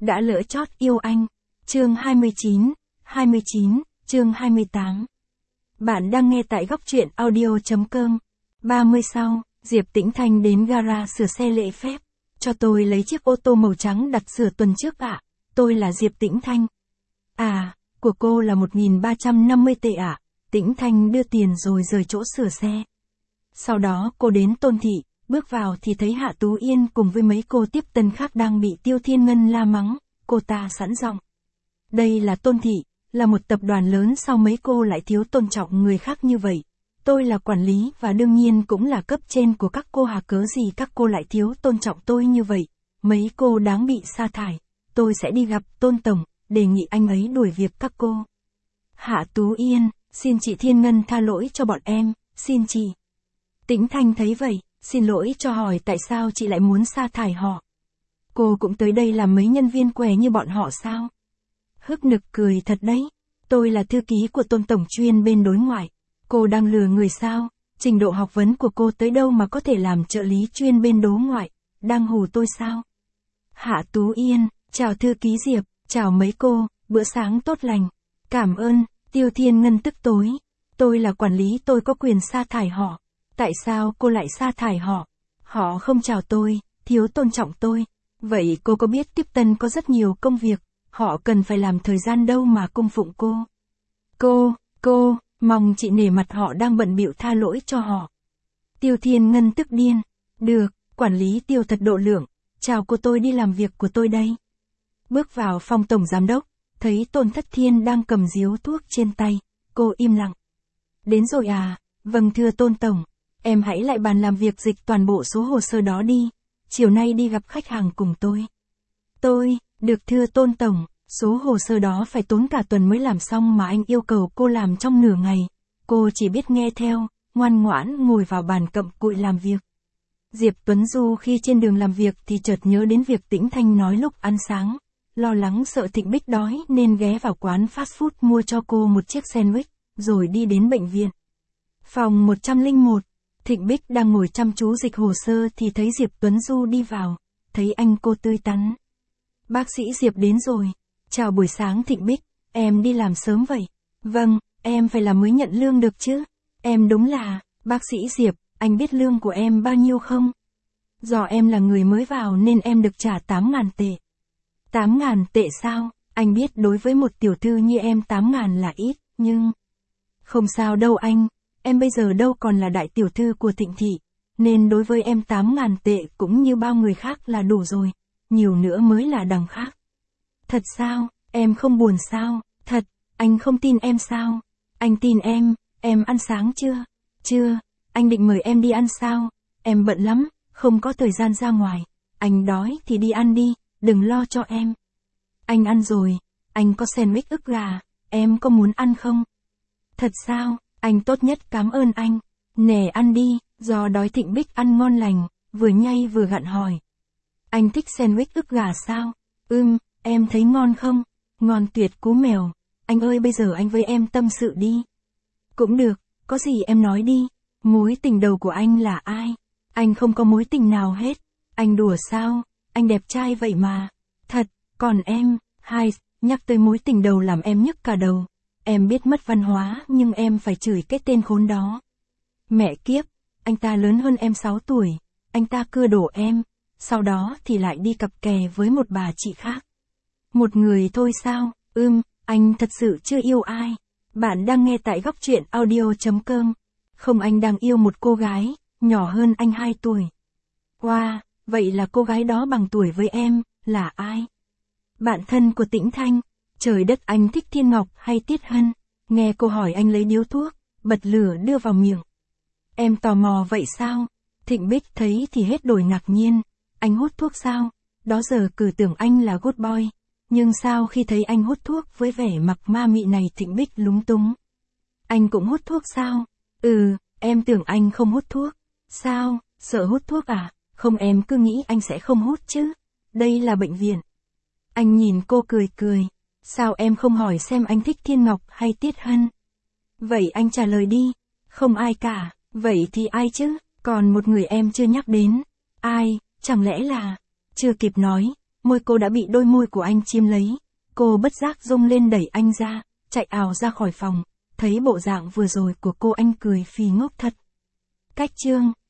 đã lỡ chót yêu anh. Chương 29, chương 28. Bạn đang nghe tại góc truyện audio.com. 30 sau, Diệp Tĩnh Thanh đến gara sửa xe lễ phép. Cho tôi lấy chiếc ô tô màu trắng đặt sửa tuần trước ạ. Tôi là Diệp Tĩnh Thanh. À, của cô là 1.350 tệ ạ. Tĩnh Thanh đưa tiền rồi rời chỗ sửa xe. Sau đó cô đến Tôn Thị, bước vào thì thấy Hạ Tú Yên cùng với mấy cô tiếp tân khác đang bị Tiêu Thiên Ngân la mắng. Cô ta sẵn giọng. Đây là Tôn Thị, là một tập đoàn lớn, sao mấy cô lại thiếu tôn trọng người khác như vậy? Tôi là quản lý và đương nhiên cũng là cấp trên của các cô, cớ gì các cô lại thiếu tôn trọng tôi như vậy? Mấy cô đáng bị sa thải. Tôi sẽ đi gặp Tôn Tổng, đề nghị anh ấy đuổi việc các cô. Hạ Tú Yên, xin chị Thiên Ngân tha lỗi cho bọn em, xin chị. Tĩnh Thanh thấy vậy, xin lỗi cho hỏi tại sao chị lại muốn sa thải họ. Cô cũng tới đây làm mấy nhân viên què như bọn họ sao? Hức nực cười thật đấy. Tôi là thư ký của Tôn Tổng chuyên bên đối ngoại. Cô đang lừa người sao? Trình độ học vấn của cô tới đâu mà có thể làm trợ lý chuyên bên đối ngoại? Đang hù tôi sao? Hạ Tú Yên, chào thư ký Diệp, chào mấy cô, bữa sáng tốt lành. Cảm ơn. Tiêu Thiên Ngân tức tối. Tôi là quản lý, tôi có quyền sa thải họ. Tại sao cô lại sa thải họ? Họ không chào tôi, thiếu tôn trọng tôi. Vậy cô có biết tiếp tân có rất nhiều công việc, họ cần phải làm thời gian đâu mà cung phụng cô? Cô, mong chị nể mặt họ đang bận bịu tha lỗi cho họ. Tiêu Thiên Ngân tức điên. Được, quản lý Tiêu thật độ lượng. Chào cô, tôi đi làm việc của tôi đây. Bước vào phòng tổng giám đốc, thấy Tôn Thất Thiên đang cầm điếu thuốc trên tay. Cô im lặng. Đến rồi à? Vâng thưa Tôn Tổng. Em hãy lại bàn làm việc dịch toàn bộ số hồ sơ đó đi. Chiều nay đi gặp khách hàng cùng tôi. Được thưa Tôn Tổng. Số hồ sơ đó phải tốn cả tuần mới làm xong mà anh yêu cầu cô làm trong nửa ngày. Cô chỉ biết nghe theo, ngoan ngoãn ngồi vào bàn cặm cụi làm việc. Diệp Tuấn Du khi trên đường làm việc thì chợt nhớ đến việc Tĩnh Thanh nói lúc ăn sáng. Lo lắng sợ Thịnh Bích đói nên ghé vào quán fast food mua cho cô một chiếc sandwich, rồi đi đến bệnh viện. Phòng 101, Thịnh Bích đang ngồi chăm chú dịch hồ sơ thì thấy Diệp Tuấn Du đi vào. Thấy anh cô tươi tắn. Bác sĩ Diệp đến rồi. Chào buổi sáng Thịnh Bích, em đi làm sớm vậy? Vâng, em phải làm mới nhận lương được chứ. Em đúng là, bác sĩ Diệp, anh biết lương của em bao nhiêu không? Do em là người mới vào nên em được trả 8.000 tệ. 8.000 tệ sao? Anh biết đối với một tiểu thư như em 8.000 là ít, nhưng... Không sao đâu anh, em bây giờ đâu còn là đại tiểu thư của Thịnh Thị, nên đối với em 8.000 tệ cũng như bao người khác là đủ rồi, nhiều nữa mới là đằng khác. Thật sao? Em không buồn sao? Thật, anh không tin em sao? Anh tin em ăn sáng chưa? Chưa, anh định mời em đi ăn sao? Em bận lắm, không có thời gian ra ngoài. Anh đói thì đi ăn đi, đừng lo cho em. Anh ăn rồi, anh có sandwich ức gà, em có muốn ăn không? Thật sao? Anh tốt nhất cảm ơn anh. Nè ăn đi, do đói Thịnh Bích ăn ngon lành, vừa nhai vừa gặn hỏi. Anh thích sandwich ức gà sao? Em thấy ngon không? Ngon tuyệt cú mèo. Anh ơi bây giờ anh với em tâm sự đi. Cũng được, có gì em nói đi. Mối tình đầu của anh là ai? Anh không có mối tình nào hết. Anh đùa sao? Anh đẹp trai vậy mà. Thật, còn em, nhắc tới mối tình đầu làm em nhức cả đầu. Em biết mất văn hóa nhưng em phải chửi cái tên khốn đó. Mẹ kiếp, anh ta lớn hơn em 6 tuổi. Anh ta cưa đổ em. Sau đó thì lại đi cặp kè với một bà chị khác. Một người thôi sao? Anh thật sự chưa yêu ai. Bạn đang nghe tại góc truyện audio.com. Không, anh đang yêu một cô gái, nhỏ hơn anh 2 tuổi. Wow, vậy là cô gái đó bằng tuổi với em, là ai? Bạn thân của Tĩnh Thanh. Trời đất, anh thích Thiên Ngọc hay Tiết Hân? Nghe cô hỏi anh lấy điếu thuốc, bật lửa đưa vào miệng. Em tò mò vậy sao? Thịnh Bích thấy thì hết đổi ngạc nhiên. Anh hút thuốc sao? Đó giờ cứ tưởng anh là good boy. Nhưng sao khi thấy anh hút thuốc với vẻ mặt ma mị này Thịnh Bích lúng túng. Anh cũng hút thuốc sao? Em tưởng anh không hút thuốc. Sao, sợ hút thuốc à? Không, em cứ nghĩ anh sẽ không hút chứ. Đây là bệnh viện. Anh nhìn cô cười cười. Sao em không hỏi xem anh thích Thiên Ngọc hay Tiết Hân? Vậy anh trả lời đi. Không ai cả. Vậy thì ai chứ? Còn một người em chưa nhắc đến. Ai, chẳng lẽ là... Chưa kịp nói, môi cô đã bị đôi môi của anh chiếm lấy. Cô bất giác rung lên đẩy anh ra, chạy ào ra khỏi phòng. Thấy bộ dạng vừa rồi của cô anh cười phì ngốc thật. Cách chương